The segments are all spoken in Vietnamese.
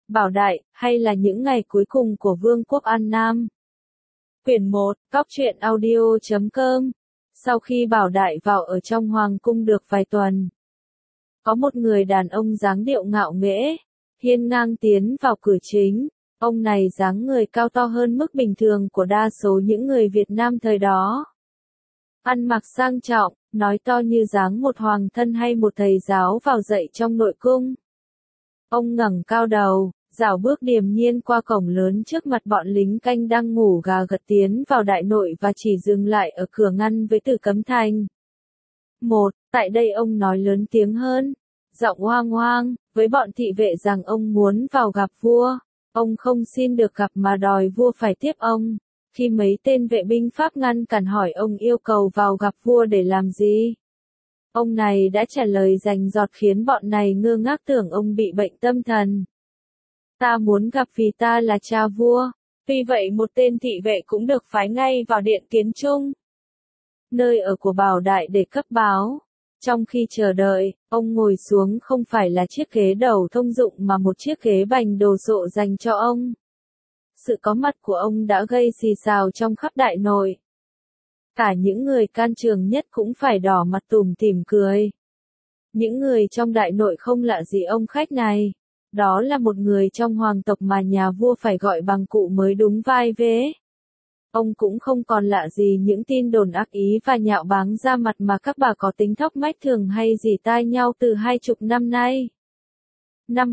Bảo Đại, hay là những ngày cuối cùng của Vương quốc An Nam. Quyển 1, Cóc truyện audio.com. Sau khi Bảo Đại vào ở trong hoàng cung được vài tuần, có một người đàn ông dáng điệu ngạo nghễ, hiên ngang tiến vào cửa chính. Ông này dáng người cao to hơn mức bình thường của đa số những người Việt Nam thời đó. Ăn mặc sang trọng, nói to như dáng một hoàng thân hay một thầy giáo vào dạy trong nội cung. Ông ngẩng cao đầu, rảo bước điềm nhiên qua cổng lớn trước mặt bọn lính canh đang ngủ gà gật tiến vào đại nội và chỉ dừng lại ở cửa ngăn với từ cấm thành. Tại đây ông nói lớn tiếng hơn, giọng hoang hoang, với bọn thị vệ rằng ông muốn vào gặp vua. Ông không xin được gặp mà đòi vua phải tiếp ông. Khi mấy tên vệ binh Pháp ngăn cản hỏi ông yêu cầu vào gặp vua để làm gì, ông này đã trả lời rành rọt khiến bọn này ngơ ngác tưởng ông bị bệnh tâm thần. Ta muốn gặp vì ta là cha vua. Vì vậy một tên thị vệ cũng được phái ngay vào điện Kiến Trung, nơi ở của Bảo Đại để cấp báo. Trong khi chờ đợi, ông ngồi xuống không phải là chiếc ghế đầu thông dụng mà một chiếc ghế bành đồ sộ dành cho ông. Sự có mặt của ông đã gây xì xào trong khắp đại nội. Cả những người can trường nhất cũng phải đỏ mặt tủm tỉm cười. Những người trong đại nội không lạ gì ông khách này. Đó là một người trong hoàng tộc mà nhà vua phải gọi bằng cụ mới đúng vai vế. Ông cũng không còn lạ gì những tin đồn ác ý và nhạo báng ra mặt mà các bà có tính thóc mách thường hay dỉ tai nhau từ 20 năm nay. Năm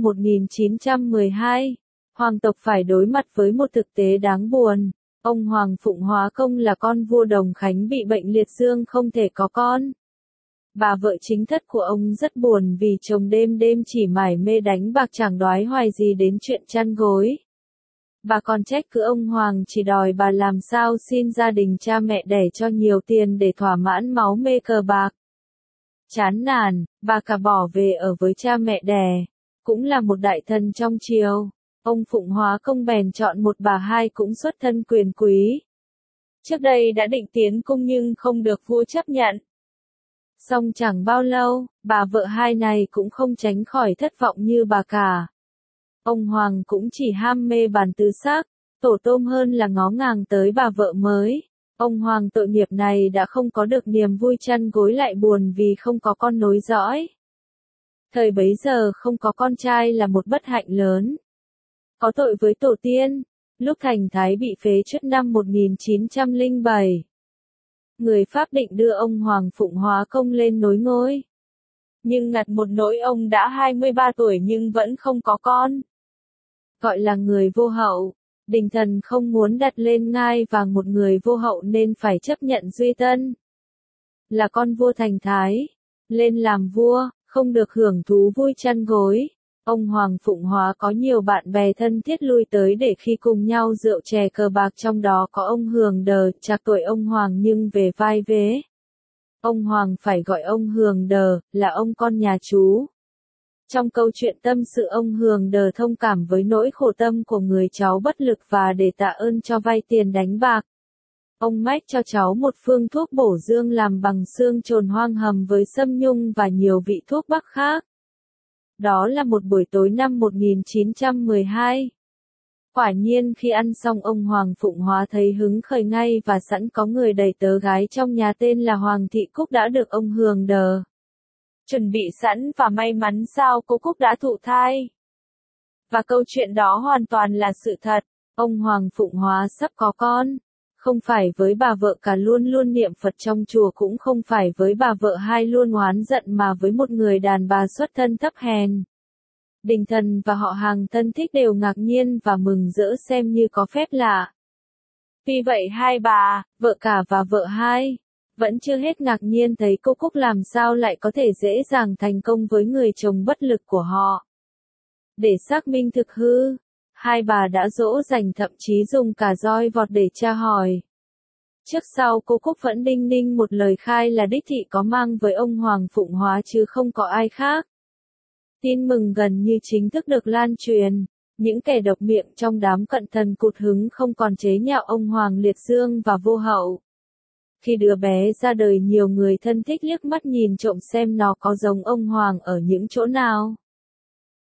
1912, hoàng tộc phải đối mặt với một thực tế đáng buồn. Ông Hoàng Phụng Hóa Công là con vua Đồng Khánh bị bệnh liệt dương không thể có con. Bà vợ chính thất của ông rất buồn vì chồng đêm đêm chỉ mải mê đánh bạc chẳng đoái hoài gì đến chuyện chăn gối. Bà còn trách cứ ông Hoàng chỉ đòi bà làm sao xin gia đình cha mẹ đẻ cho nhiều tiền để thỏa mãn máu mê cờ bạc. Chán nản, bà cả bỏ về ở với cha mẹ đẻ, cũng là một đại thần trong triều. Ông Phụng Hóa Công bèn chọn một bà hai cũng xuất thân quyền quý. Trước đây đã định tiến cung nhưng không được vua chấp nhận. Song chẳng bao lâu, bà vợ hai này cũng không tránh khỏi thất vọng như bà cả. Ông Hoàng cũng chỉ ham mê bàn tứ sắc, tổ tôm hơn là ngó ngàng tới bà vợ mới. Ông Hoàng tội nghiệp này đã không có được niềm vui chăn gối lại buồn vì không có con nối dõi. Thời bấy giờ không có con trai là một bất hạnh lớn. Có tội với tổ tiên. Lúc thành thái bị phế truất năm 1907. Người Pháp định đưa ông Hoàng Phụng Hóa Công lên nối ngôi. Nhưng ngặt một nỗi ông đã 23 tuổi nhưng vẫn không có con. Gọi là người vô hậu. Đình thần không muốn đặt lên ngai vàng một người vô hậu nên phải chấp nhận Duy Tân. Là con vua thành thái. Lên làm vua, không được hưởng thú vui chăn gối. Ông Hoàng Phụng Hóa có nhiều bạn bè thân thiết lui tới để khi cùng nhau rượu chè cờ bạc, trong đó có ông Hường Đờ, trạc tuổi ông Hoàng nhưng về vai vế. Ông Hoàng phải gọi ông Hường Đờ, là ông con nhà chú. Trong câu chuyện tâm sự ông Hường Đờ thông cảm với nỗi khổ tâm của người cháu bất lực và để tạ ơn cho vay tiền đánh bạc. Ông mách cho cháu một phương thuốc bổ dương làm bằng xương trồn hoang hầm với sâm nhung và nhiều vị thuốc bắc khác. Đó là một buổi tối năm 1912. Quả nhiên khi ăn xong ông Hoàng Phụng Hóa thấy hứng khởi ngay và sẵn có người đầy tớ gái trong nhà tên là Hoàng Thị Cúc đã được ông Hường Đờ chuẩn bị sẵn và may mắn sao cô Cúc đã thụ thai. Và câu chuyện đó hoàn toàn là sự thật. Ông Hoàng Phụng Hóa sắp có con. Không phải với bà vợ cả luôn luôn niệm Phật trong chùa, cũng không phải với bà vợ hai luôn oán giận, mà với một người đàn bà xuất thân thấp hèn. Đình thần và họ hàng thân thích đều ngạc nhiên và mừng rỡ xem như có phép lạ. Vì vậy hai bà, vợ cả và vợ hai, vẫn chưa hết ngạc nhiên thấy cô Cúc làm sao lại có thể dễ dàng thành công với người chồng bất lực của họ. Để xác minh thực hư, hai bà đã dỗ dành, thậm chí dùng cả roi vọt để tra hỏi. Trước sau cô Cúc vẫn đinh ninh một lời khai là đích thị có mang với ông Hoàng Phụng Hóa chứ không có ai khác. Tin mừng gần như chính thức được lan truyền. Những kẻ độc miệng trong đám cận thần cụt hứng không còn chế nhạo ông Hoàng liệt dương và vô hậu. Khi đứa bé ra đời, nhiều người thân thích liếc mắt nhìn trộm xem nó có giống ông Hoàng ở những chỗ nào.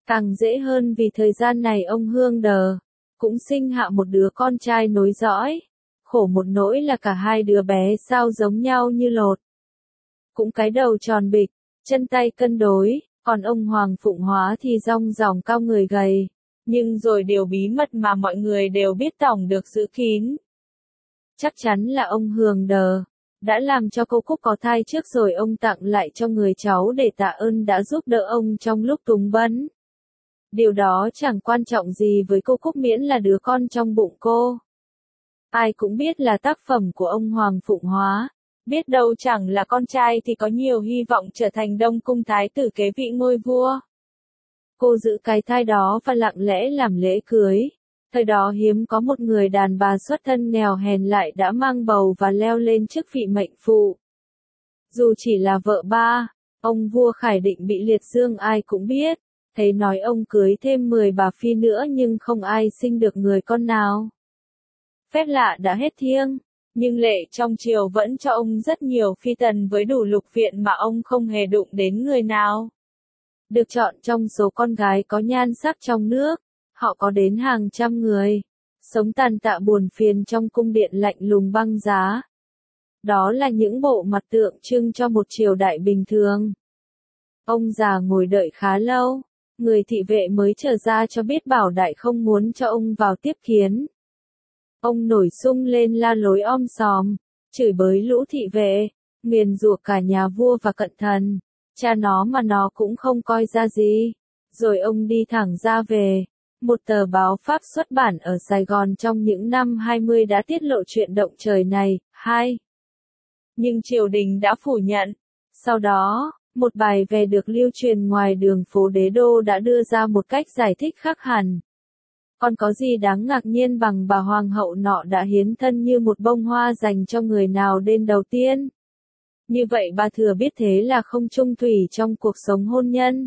Càng dễ hơn vì thời gian này ông Hương Đờ cũng sinh hạ một đứa con trai nối dõi. Khổ một nỗi là cả hai đứa bé sao giống nhau như lột. Cũng cái đầu tròn bịch, chân tay cân đối, còn ông Hoàng Phụng Hóa thì rong ròng cao người gầy. Nhưng rồi điều bí mật mà mọi người đều biết tổng được giữ kín. Chắc chắn là ông Hương Đờ đã làm cho cô Cúc có thai trước rồi ông tặng lại cho người cháu để tạ ơn đã giúp đỡ ông trong lúc túng bấn. Điều đó chẳng quan trọng gì với cô Cúc miễn là đứa con trong bụng cô. Ai cũng biết là tác phẩm của ông Hoàng Phụng Hóa. Biết đâu chẳng là con trai thì có nhiều hy vọng trở thành Đông Cung thái tử kế vị ngôi vua. Cô giữ cái thai đó và lặng lẽ làm lễ cưới. Thời đó hiếm có một người đàn bà xuất thân nghèo hèn lại đã mang bầu và leo lên chức vị mệnh phụ. Dù chỉ là vợ ba, ông vua Khải Định bị liệt dương ai cũng biết. Thấy nói ông cưới thêm 10 bà phi nữa nhưng không ai sinh được người con nào. Phép lạ đã hết thiêng, nhưng lệ trong triều vẫn cho ông rất nhiều phi tần với đủ lục viện mà ông không hề đụng đến người nào. Được chọn trong số con gái có nhan sắc trong nước, họ có đến hàng trăm người, sống tàn tạ buồn phiền trong cung điện lạnh lùng băng giá. Đó là những bộ mặt tượng trưng cho một triều đại bình thường. Ông già ngồi đợi khá lâu, người thị vệ mới trở ra cho biết Bảo Đại không muốn cho ông vào tiếp kiến. Ông nổi sung lên la lối om sòm, chửi bới lũ thị vệ, nguyền rủa cả nhà vua và cận thần, cha nó mà nó cũng không coi ra gì. Rồi ông đi thẳng ra về. Một tờ báo Pháp xuất bản ở Sài Gòn trong những năm 20 đã tiết lộ chuyện động trời này. Nhưng triều đình đã phủ nhận. Sau đó, một bài về được lưu truyền ngoài đường phố Đế Đô đã đưa ra một cách giải thích khác hẳn. Còn có gì đáng ngạc nhiên bằng bà hoàng hậu nọ đã hiến thân như một bông hoa dành cho người nào đến đầu tiên. Như vậy bà thừa biết thế là không chung thủy trong cuộc sống hôn nhân.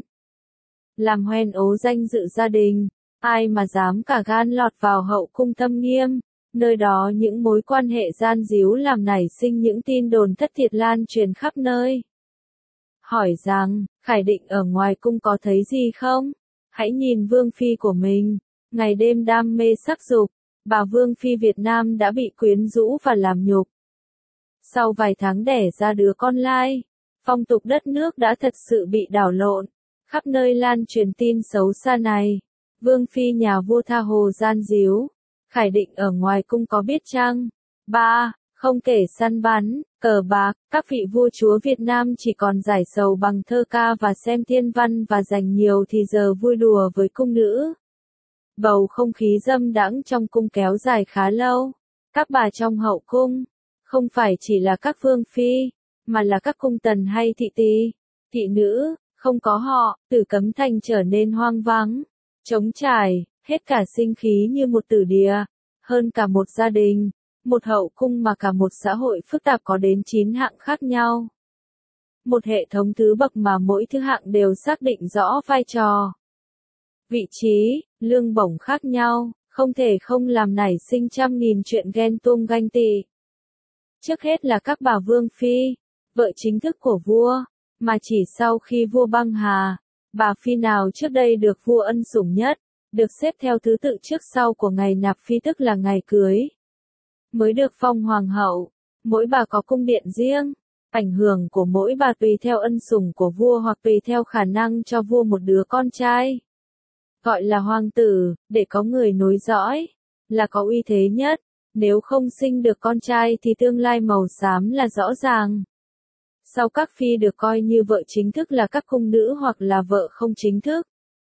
Làm hoen ố danh dự gia đình, ai mà dám cả gan lọt vào hậu cung Thâm Nghiêm, nơi đó những mối quan hệ gian díu làm nảy sinh những tin đồn thất thiệt lan truyền khắp nơi. Hỏi rằng, Khải Định ở ngoài cung có thấy gì không? Hãy nhìn vương phi của mình, ngày đêm đam mê sắc dục, bà vương phi Việt Nam đã bị quyến rũ và làm nhục. Sau vài tháng đẻ ra đứa con lai, phong tục đất nước đã thật sự bị đảo lộn, khắp nơi lan truyền tin xấu xa này. Vương phi nhà vua tha hồ gian díu, Khải Định ở ngoài cung có biết chăng? 3. Không kể săn bắn, cờ bạc, các vị vua chúa Việt Nam chỉ còn giải sầu bằng thơ ca và xem thiên văn và dành nhiều thì giờ vui đùa với cung nữ. Bầu không khí dâm đãng trong cung kéo dài khá lâu. Các bà trong hậu cung, không phải chỉ là các vương phi, mà là các cung tần hay thị tỳ, thị nữ, không có họ, Tử Cấm Thành trở nên hoang vắng, trống trải, hết cả sinh khí như một tử địa, hơn cả một gia đình, một hậu cung mà cả một xã hội phức tạp có đến 9 hạng khác nhau. Một hệ thống thứ bậc mà mỗi thứ hạng đều xác định rõ vai trò, vị trí, lương bổng khác nhau, không thể không làm nảy sinh trăm nghìn chuyện ghen tuông ganh tị. Trước hết là các bà vương phi, vợ chính thức của vua, mà chỉ sau khi vua băng hà, bà phi nào trước đây được vua ân sủng nhất, được xếp theo thứ tự trước sau của ngày nạp phi tức là ngày cưới, mới được phong hoàng hậu. Mỗi bà có cung điện riêng, ảnh hưởng của mỗi bà tùy theo ân sủng của vua hoặc tùy theo khả năng cho vua một đứa con trai. Gọi là hoàng tử, để có người nối dõi, là có uy thế nhất. Nếu không sinh được con trai thì tương lai màu xám là rõ ràng. Sau các phi được coi như vợ chính thức là các cung nữ hoặc là vợ không chính thức.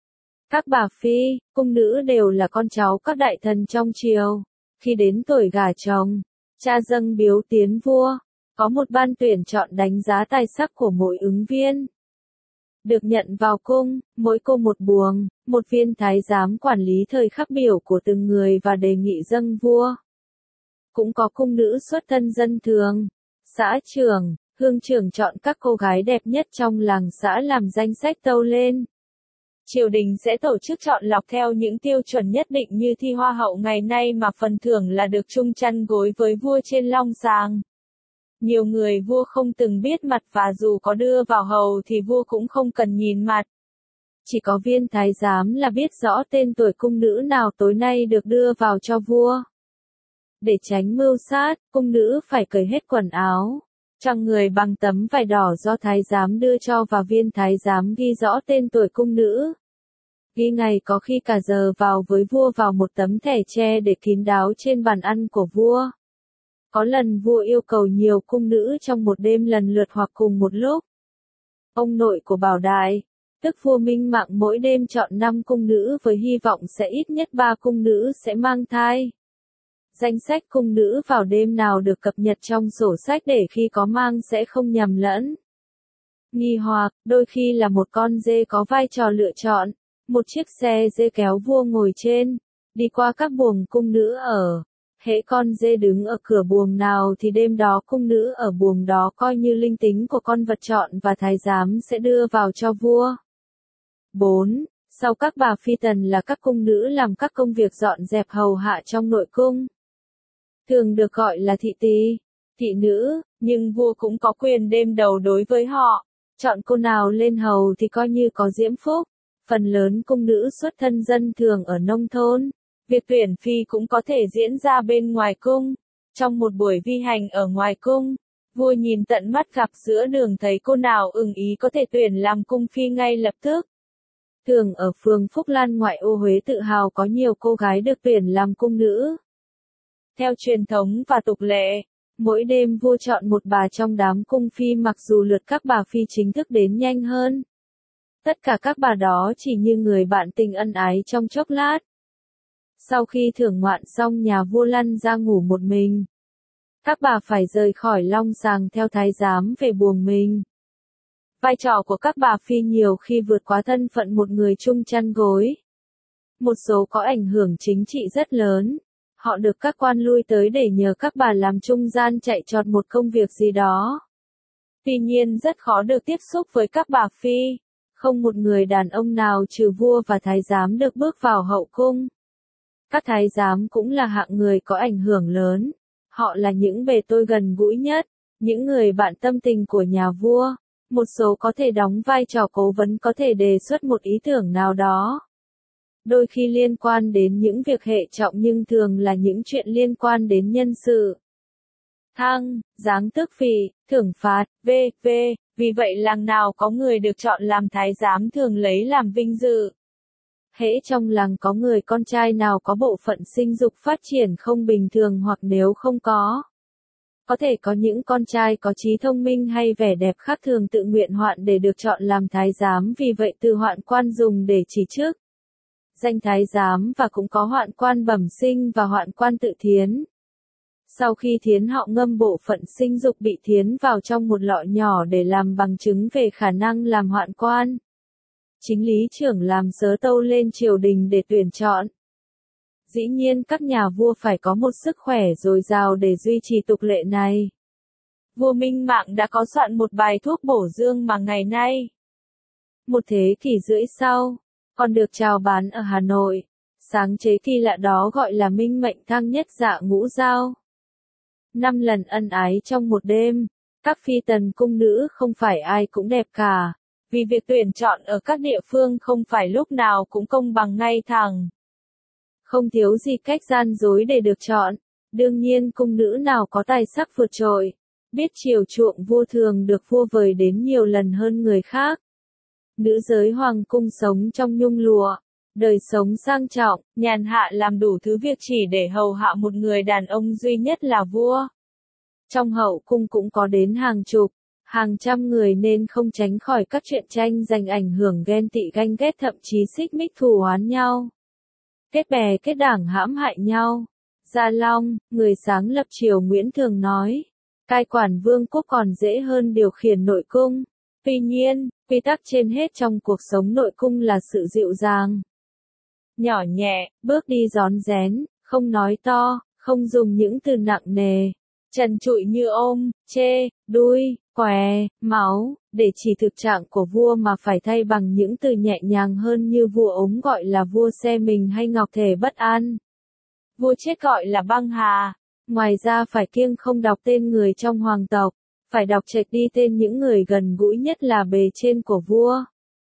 Các bà phi, cung nữ đều là con cháu các đại thần trong triều. Khi đến tuổi gả chồng, cha dâng biếu tiến vua, có một ban tuyển chọn đánh giá tài sắc của mỗi ứng viên. Được nhận vào cung, mỗi cung một buồng, một viên thái giám quản lý thời khắc biểu của từng người và đề nghị dâng vua. Cũng có cung nữ xuất thân dân thường, xã trưởng, hương trưởng chọn các cô gái đẹp nhất trong làng xã làm danh sách tâu lên. Triều đình sẽ tổ chức chọn lọc theo những tiêu chuẩn nhất định như thi hoa hậu ngày nay mà phần thưởng là được chung chăn gối với vua trên long sàng. Nhiều người vua không từng biết mặt và dù có đưa vào hầu thì vua cũng không cần nhìn mặt. Chỉ có viên thái giám là biết rõ tên tuổi cung nữ nào tối nay được đưa vào cho vua. Để tránh mưu sát, cung nữ phải cởi hết quần áo, choàng người bằng tấm vải đỏ do thái giám đưa cho và viên thái giám ghi rõ tên tuổi cung nữ. Ghi ngày có khi cả giờ vào với vua vào một tấm thẻ tre để kín đáo trên bàn ăn của vua. Có lần vua yêu cầu nhiều cung nữ trong một đêm lần lượt hoặc cùng một lúc. Ông nội của Bảo Đại, tức vua Minh Mạng mỗi đêm chọn 5 cung nữ với hy vọng sẽ ít nhất 3 cung nữ sẽ mang thai. Danh sách cung nữ vào đêm nào được cập nhật trong sổ sách để khi có mang sẽ không nhầm lẫn. Nghi hoặc, đôi khi là một con dê có vai trò lựa chọn, một chiếc xe dê kéo vua ngồi trên, đi qua các buồng cung nữ ở. Hễ con dê đứng ở cửa buồng nào thì đêm đó cung nữ ở buồng đó coi như linh tính của con vật chọn và thái giám sẽ đưa vào cho vua. 4. Sau các bà phi tần là các cung nữ làm các công việc dọn dẹp hầu hạ trong nội cung. Thường được gọi là thị tỳ, thị nữ, nhưng vua cũng có quyền đêm đầu đối với họ. Chọn cô nào lên hầu thì coi như có diễm phúc. Phần lớn cung nữ xuất thân dân thường ở nông thôn. Việc tuyển phi cũng có thể diễn ra bên ngoài cung. Trong một buổi vi hành ở ngoài cung, vua nhìn tận mắt gặp giữa đường thấy cô nào ưng ý có thể tuyển làm cung phi ngay lập tức. Thường ở phường Phúc Lan ngoại ô Huế tự hào có nhiều cô gái được tuyển làm cung nữ. Theo truyền thống và tục lệ, mỗi đêm vua chọn một bà trong đám cung phi mặc dù lượt các bà phi chính thức đến nhanh hơn. Tất cả các bà đó chỉ như người bạn tình ân ái trong chốc lát. Sau khi thưởng ngoạn xong nhà vua lăn ra ngủ một mình. Các bà phải rời khỏi long sàng theo thái giám về buồng mình. Vai trò của các bà phi nhiều khi vượt quá thân phận một người chung chăn gối. Một số có ảnh hưởng chính trị rất lớn. Họ được các quan lui tới để nhờ các bà làm trung gian chạy trọt một công việc gì đó. Tuy nhiên rất khó được tiếp xúc với các bà phi. Không một người đàn ông nào trừ vua và thái giám được bước vào hậu cung. Các thái giám cũng là hạng người có ảnh hưởng lớn. Họ là những bề tôi gần gũi nhất, những người bạn tâm tình của nhà vua. Một số có thể đóng vai trò cố vấn, có thể đề xuất một ý tưởng nào đó. Đôi khi liên quan đến những việc hệ trọng nhưng thường là những chuyện liên quan đến nhân sự. Thăng, giáng tước vị, thưởng phạt, v.v. Vì vậy làng nào có người được chọn làm thái giám thường lấy làm vinh dự. Hễ trong làng có người con trai nào có bộ phận sinh dục phát triển không bình thường hoặc nếu không có thể có những con trai có trí thông minh hay vẻ đẹp khác thường tự nguyện hoạn để được chọn làm thái giám, vì vậy từ hoạn quan dùng để chỉ trích danh thái giám và cũng có hoạn quan bẩm sinh và hoạn quan tự thiến. Sau khi thiến họ ngâm bộ phận sinh dục bị thiến vào trong một lọ nhỏ để làm bằng chứng về khả năng làm hoạn quan. Chính lý trưởng làm sớ tâu lên triều đình để tuyển chọn. Dĩ nhiên các nhà vua phải có một sức khỏe dồi dào để duy trì tục lệ này. Vua Minh Mạng đã có soạn một bài thuốc bổ dương mà ngày nay, một thế kỷ rưỡi sau, còn được chào bán ở Hà Nội. Sáng chế kỳ lạ đó gọi là minh mệnh thăng nhất dạ ngũ giao. 5 lần ân ái trong một đêm. Các phi tần cung nữ không phải ai cũng đẹp cả. Vì việc tuyển chọn ở các địa phương không phải lúc nào cũng công bằng ngay thẳng. Không thiếu gì cách gian dối để được chọn. Đương nhiên cung nữ nào có tài sắc vượt trội, biết chiều chuộng vua thường được vua vời đến nhiều lần hơn người khác. Nữ giới hoàng cung sống trong nhung lụa, đời sống sang trọng, nhàn hạ làm đủ thứ việc chỉ để hầu hạ một người đàn ông duy nhất là vua. Trong hậu cung cũng có đến hàng chục, hàng trăm người nên không tránh khỏi các chuyện tranh giành ảnh hưởng ghen tị ganh ghét thậm chí xích mích thù oán nhau. Kết bè kết đảng hãm hại nhau. Gia Long, người sáng lập triều Nguyễn thường nói, cai quản vương quốc còn dễ hơn điều khiển nội cung. Tuy nhiên, quy tắc trên hết trong cuộc sống nội cung là sự dịu dàng, nhỏ nhẹ, bước đi rón rén, không nói to, không dùng những từ nặng nề, trần trụi như ôm, chê, đuôi, què, máu, để chỉ thực trạng của vua mà phải thay bằng những từ nhẹ nhàng hơn như vua ống gọi là vua xe mình hay ngọc thể bất an. Vua chết gọi là băng hà. Ngoài ra phải kiêng không đọc tên người trong hoàng tộc, phải đọc chệch đi tên những người gần gũi nhất là bề trên của vua.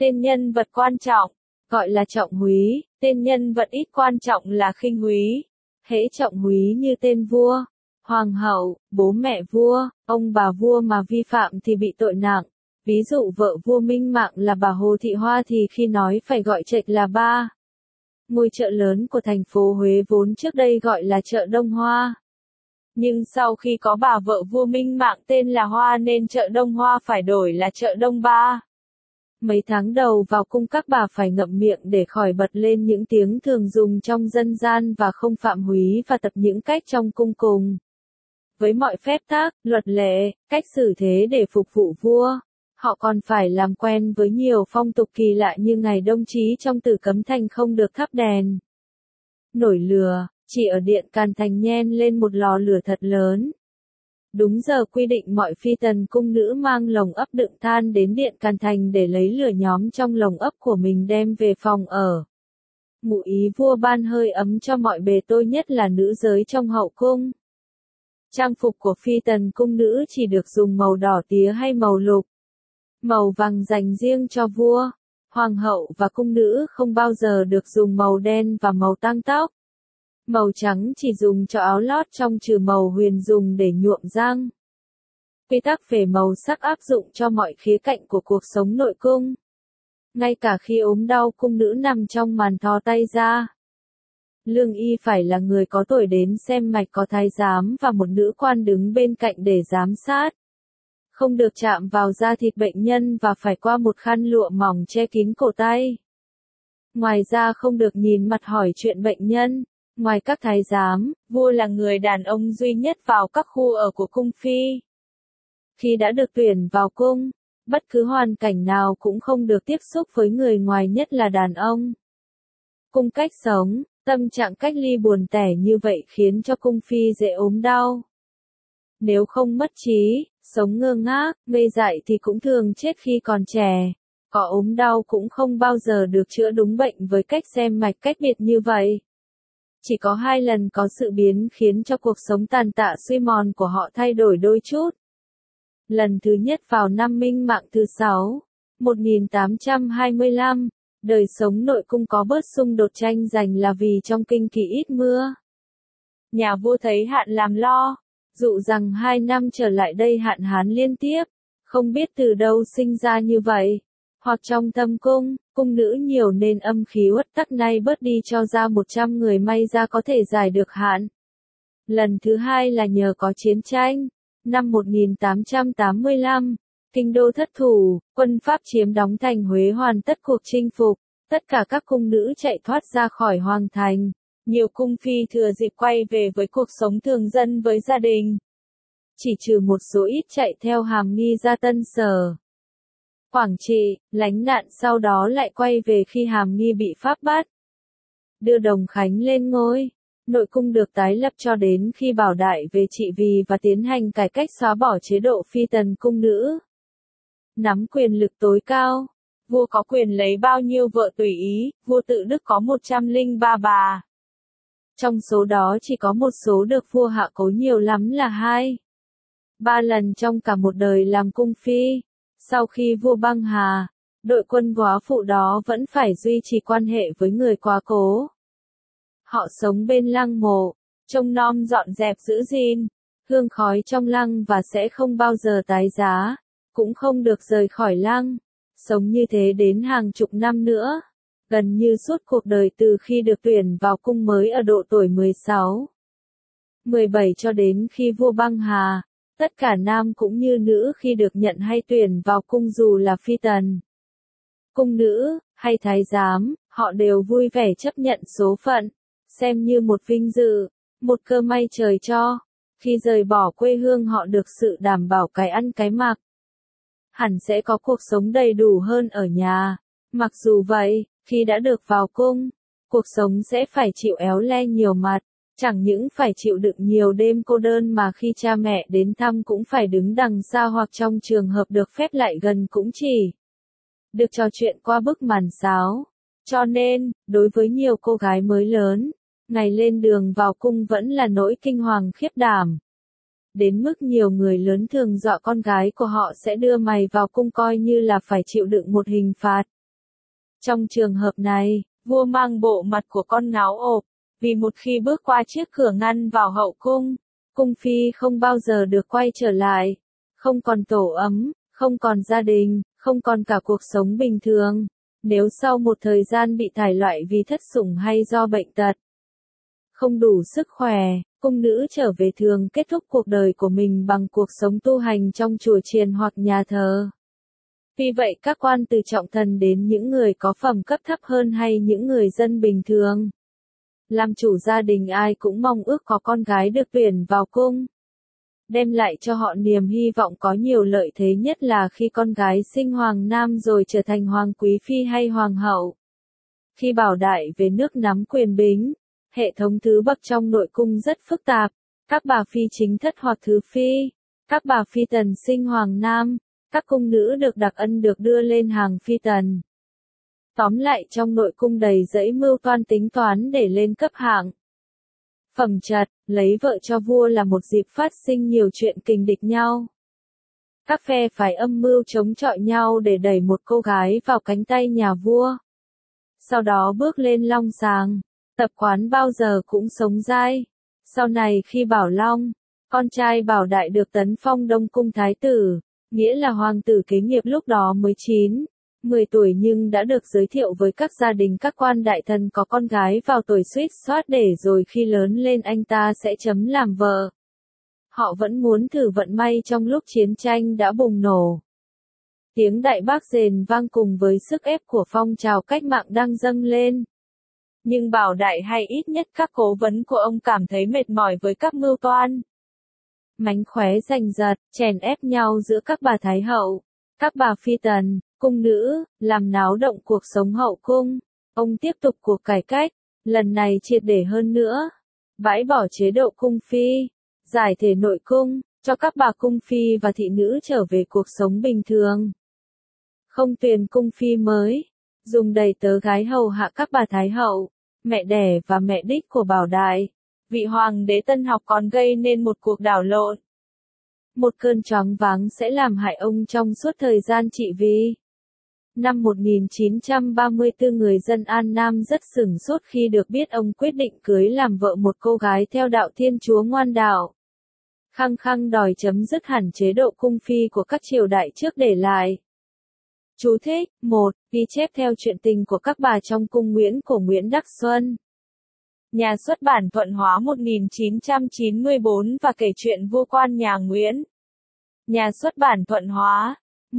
tên nhân vật quan trọng, gọi là trọng húy, tên nhân vật ít quan trọng là khinh húy. Hễ trọng húy như tên vua, hoàng hậu, bố mẹ vua, ông bà vua mà vi phạm thì bị tội nặng. Ví dụ vợ vua Minh Mạng là bà Hồ Thị Hoa thì khi nói phải gọi trạch là ba. Ngôi chợ lớn của thành phố Huế vốn trước đây gọi là chợ Đông Hoa. Nhưng sau khi có bà vợ vua Minh Mạng tên là Hoa nên chợ Đông Hoa phải đổi là chợ Đông Ba. Mấy tháng đầu vào cung các bà phải ngậm miệng để khỏi bật lên những tiếng thường dùng trong dân gian và không phạm húy và tập những cách trong cung cùng. Với mọi phép tắc, luật lệ, cách xử thế để phục vụ vua, họ còn phải làm quen với nhiều phong tục kỳ lạ như ngày đông chí trong Tử Cấm Thành không được thắp đèn, nổi lửa, chỉ ở điện Càn Thành nhen lên một lò lửa thật lớn. Đúng giờ quy định mọi phi tần cung nữ mang lồng ấp đựng than đến điện Càn Thành để lấy lửa nhóm trong lồng ấp của mình đem về phòng ở. Ngụ ý vua ban hơi ấm cho mọi bề tôi nhất là nữ giới trong hậu cung. Trang phục của phi tần cung nữ chỉ được dùng màu đỏ tía hay màu lục. Màu vàng dành riêng cho vua, hoàng hậu và cung nữ không bao giờ được dùng màu đen và màu tang tóc. Màu trắng chỉ dùng cho áo lót trong trừ màu huyền dùng để nhuộm răng. Quy tắc về màu sắc áp dụng cho mọi khía cạnh của cuộc sống nội cung. Ngay cả khi ốm đau cung nữ nằm trong màn thò tay ra. Lương y phải là người có tuổi đến xem mạch có thái giám và một nữ quan đứng bên cạnh để giám sát. Không được chạm vào da thịt bệnh nhân và phải qua một khăn lụa mỏng che kín cổ tay. Ngoài ra không được nhìn mặt hỏi chuyện bệnh nhân. Ngoài các thái giám, vua là người đàn ông duy nhất vào các khu ở của cung phi. Khi đã được tuyển vào cung, bất cứ hoàn cảnh nào cũng không được tiếp xúc với người ngoài nhất là đàn ông. Cung cách sống, tâm trạng cách ly buồn tẻ như vậy khiến cho cung phi dễ ốm đau. Nếu không mất trí, sống ngơ ngác, ngây dại thì cũng thường chết khi còn trẻ. Có ốm đau cũng không bao giờ được chữa đúng bệnh với cách xem mạch cách biệt như vậy. Chỉ có 2 lần có sự biến khiến cho cuộc sống tàn tạ suy mòn của họ thay đổi đôi chút. Lần thứ nhất vào năm Minh Mạng thứ 6, 1825, đời sống nội cung có bớt xung đột tranh giành là vì trong kinh kỳ ít mưa. Nhà vua thấy hạn làm lo, dụ rằng 2 năm trở lại đây hạn hán liên tiếp, không biết từ đâu sinh ra như vậy. Hoặc trong thâm cung, cung nữ nhiều nên âm khí uất tắc nay bớt đi cho ra 100 người may ra có thể giải được hạn. Lần thứ hai là nhờ có chiến tranh. Năm 1885, kinh đô thất thủ, quân Pháp chiếm đóng thành Huế hoàn tất cuộc chinh phục. Tất cả các cung nữ chạy thoát ra khỏi hoàng thành. Nhiều cung phi thừa dịp quay về với cuộc sống thường dân với gia đình. Chỉ trừ một số ít chạy theo Hàm Nghi ra Tân Sở, Quảng Trị, lánh nạn sau đó lại quay về khi Hàm Nghi bị Pháp bắt. Đưa Đồng Khánh lên ngôi, nội cung được tái lập cho đến khi Bảo Đại về trị vì và tiến hành cải cách xóa bỏ chế độ phi tần cung nữ. Nắm quyền lực tối cao, vua có quyền lấy bao nhiêu vợ tùy ý, vua tự Đức có 103 bà. Trong số đó chỉ có một số được vua hạ cố nhiều lắm là 2, 3 lần trong cả một đời làm cung phi. Sau khi vua băng hà, đội quân góa phụ đó vẫn phải duy trì quan hệ với người quá cố. Họ sống bên lăng mộ, trông nom dọn dẹp giữ gìn, hương khói trong lăng và sẽ không bao giờ tái giá, cũng không được rời khỏi lăng. Sống như thế đến hàng chục năm nữa, gần như suốt cuộc đời từ khi được tuyển vào cung mới ở độ tuổi 16, 17 cho đến khi vua băng hà. Tất cả nam cũng như nữ khi được nhận hay tuyển vào cung dù là phi tần, cung nữ, hay thái giám, họ đều vui vẻ chấp nhận số phận, xem như một vinh dự, một cơ may trời cho. Khi rời bỏ quê hương họ được sự đảm bảo cái ăn cái mặc. Hẳn sẽ có cuộc sống đầy đủ hơn ở nhà. Mặc dù vậy, khi đã được vào cung, cuộc sống sẽ phải chịu éo le nhiều mặt. Chẳng những phải chịu đựng nhiều đêm cô đơn mà khi cha mẹ đến thăm cũng phải đứng đằng xa hoặc trong trường hợp được phép lại gần cũng chỉ được trò chuyện qua bức màn sáo. Cho nên, đối với nhiều cô gái mới lớn, ngày lên đường vào cung vẫn là nỗi kinh hoàng khiếp đảm. Đến mức nhiều người lớn thường dọa con gái của họ sẽ đưa mày vào cung coi như là phải chịu đựng một hình phạt. Trong trường hợp này, vua mang bộ mặt của con ngáo ộp, vì một khi bước qua chiếc cửa ngăn vào hậu cung, cung phi không bao giờ được quay trở lại, không còn tổ ấm, không còn gia đình, không còn cả cuộc sống bình thường. Nếu sau một thời gian bị thải loại vì thất sủng hay do bệnh tật, không đủ sức khỏe, cung nữ trở về thường kết thúc cuộc đời của mình bằng cuộc sống tu hành trong chùa chiền hoặc nhà thờ. Vì vậy các quan từ trọng thần đến những người có phẩm cấp thấp hơn hay những người dân bình thường, làm chủ gia đình ai cũng mong ước có con gái được tuyển vào cung, đem lại cho họ niềm hy vọng có nhiều lợi thế, nhất là khi con gái sinh hoàng nam rồi trở thành hoàng quý phi hay hoàng hậu. Khi Bảo Đại về nước nắm quyền bính, hệ thống thứ bậc trong nội cung rất phức tạp, các bà phi chính thất hoặc thứ phi, các bà phi tần sinh hoàng nam, các cung nữ được đặc ân được đưa lên hàng phi tần. Tóm lại trong nội cung đầy dẫy mưu toan tính toán để lên cấp hạng. Phẩm trật, lấy vợ cho vua là một dịp phát sinh nhiều chuyện kình địch nhau. Các phe phái âm mưu chống chọi nhau để đẩy một cô gái vào cánh tay nhà vua. Sau đó bước lên long sàng, tập quán bao giờ cũng sống dai. Sau này khi Bảo Long, con trai Bảo Đại được tấn phong Đông Cung Thái tử, nghĩa là hoàng tử kế nghiệp lúc đó mới 10 tuổi nhưng đã được giới thiệu với các gia đình các quan đại thần có con gái vào tuổi suýt soát để rồi khi lớn lên anh ta sẽ chấm làm vợ. Họ vẫn muốn thử vận may trong lúc chiến tranh đã bùng nổ. Tiếng Đại Bác rền vang cùng với sức ép của phong trào cách mạng đang dâng lên. Nhưng Bảo Đại hay ít nhất các cố vấn của ông cảm thấy mệt mỏi với các mưu toan, mánh khóe giành giật, chèn ép nhau giữa các bà thái hậu, các bà phi tần, cung nữ, làm náo động cuộc sống hậu cung. Ông tiếp tục cuộc cải cách, lần này triệt để hơn nữa, bãi bỏ chế độ cung phi, giải thể nội cung, cho các bà cung phi và thị nữ trở về cuộc sống bình thường. Không tuyển cung phi mới, dùng đầy tớ gái hầu hạ các bà thái hậu, mẹ đẻ và mẹ đích của Bảo Đại. Vị hoàng đế tân học còn gây nên một cuộc đảo lộn. Một cơn choáng váng sẽ làm hại ông trong suốt thời gian trị vì. Năm 1934 người dân An Nam rất sửng sốt khi được biết ông quyết định cưới làm vợ một cô gái theo đạo Thiên Chúa ngoan đạo. Khăng khăng đòi chấm dứt hẳn chế độ cung phi của các triều đại trước để lại. Chú thích: 1. Ghi chép theo truyện tình của các bà trong cung Nguyễn của Nguyễn Đắc Xuân. Nhà xuất bản Thuận Hóa 1994 và kể chuyện vua quan nhà Nguyễn. Nhà xuất bản Thuận Hóa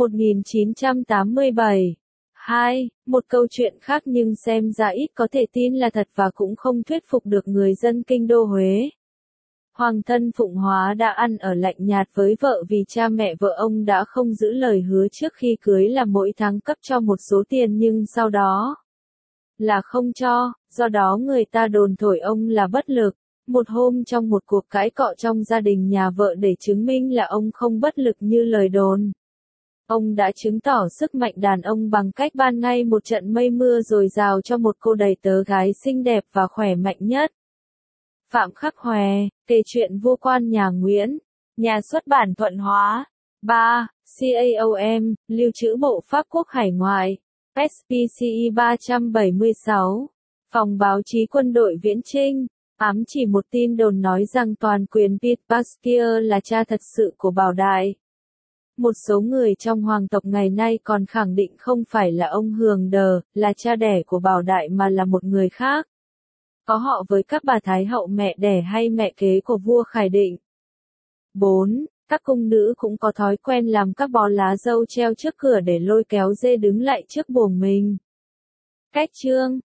1987. 2. Một câu chuyện khác nhưng xem ra ít có thể tin là thật và cũng không thuyết phục được người dân kinh đô Huế. Hoàng thân Phụng Hóa đã ăn ở lạnh nhạt với vợ vì cha mẹ vợ ông đã không giữ lời hứa trước khi cưới là mỗi tháng cấp cho một số tiền nhưng sau đó là không cho, do đó người ta đồn thổi ông là bất lực. Một hôm trong một cuộc cãi cọ trong gia đình nhà vợ để chứng minh là ông không bất lực như lời đồn, ông đã chứng tỏ sức mạnh đàn ông bằng cách ban ngay một trận mây mưa dồi dào cho một cô đầy tớ gái xinh đẹp và khỏe mạnh nhất. Phạm Khắc Hòe, kể chuyện vua quan nhà Nguyễn. Nhà xuất bản Thuận Hóa. 3. CAOM, Lưu trữ Bộ Pháp quốc Hải ngoại. SPCE 376. Phòng báo chí quân đội Viễn Chinh, ám chỉ một tin đồn nói rằng toàn quyền Pete Pasquier là cha thật sự của Bảo Đại. Một số người trong hoàng tộc ngày nay còn khẳng định không phải là ông Hường Đờ, là cha đẻ của Bảo Đại mà là một người khác. Có họ với các bà thái hậu mẹ đẻ hay mẹ kế của vua Khải Định. 4. Các cung nữ cũng có thói quen làm các bó lá dâu treo trước cửa để lôi kéo dê đứng lại trước buồng mình. Cách chương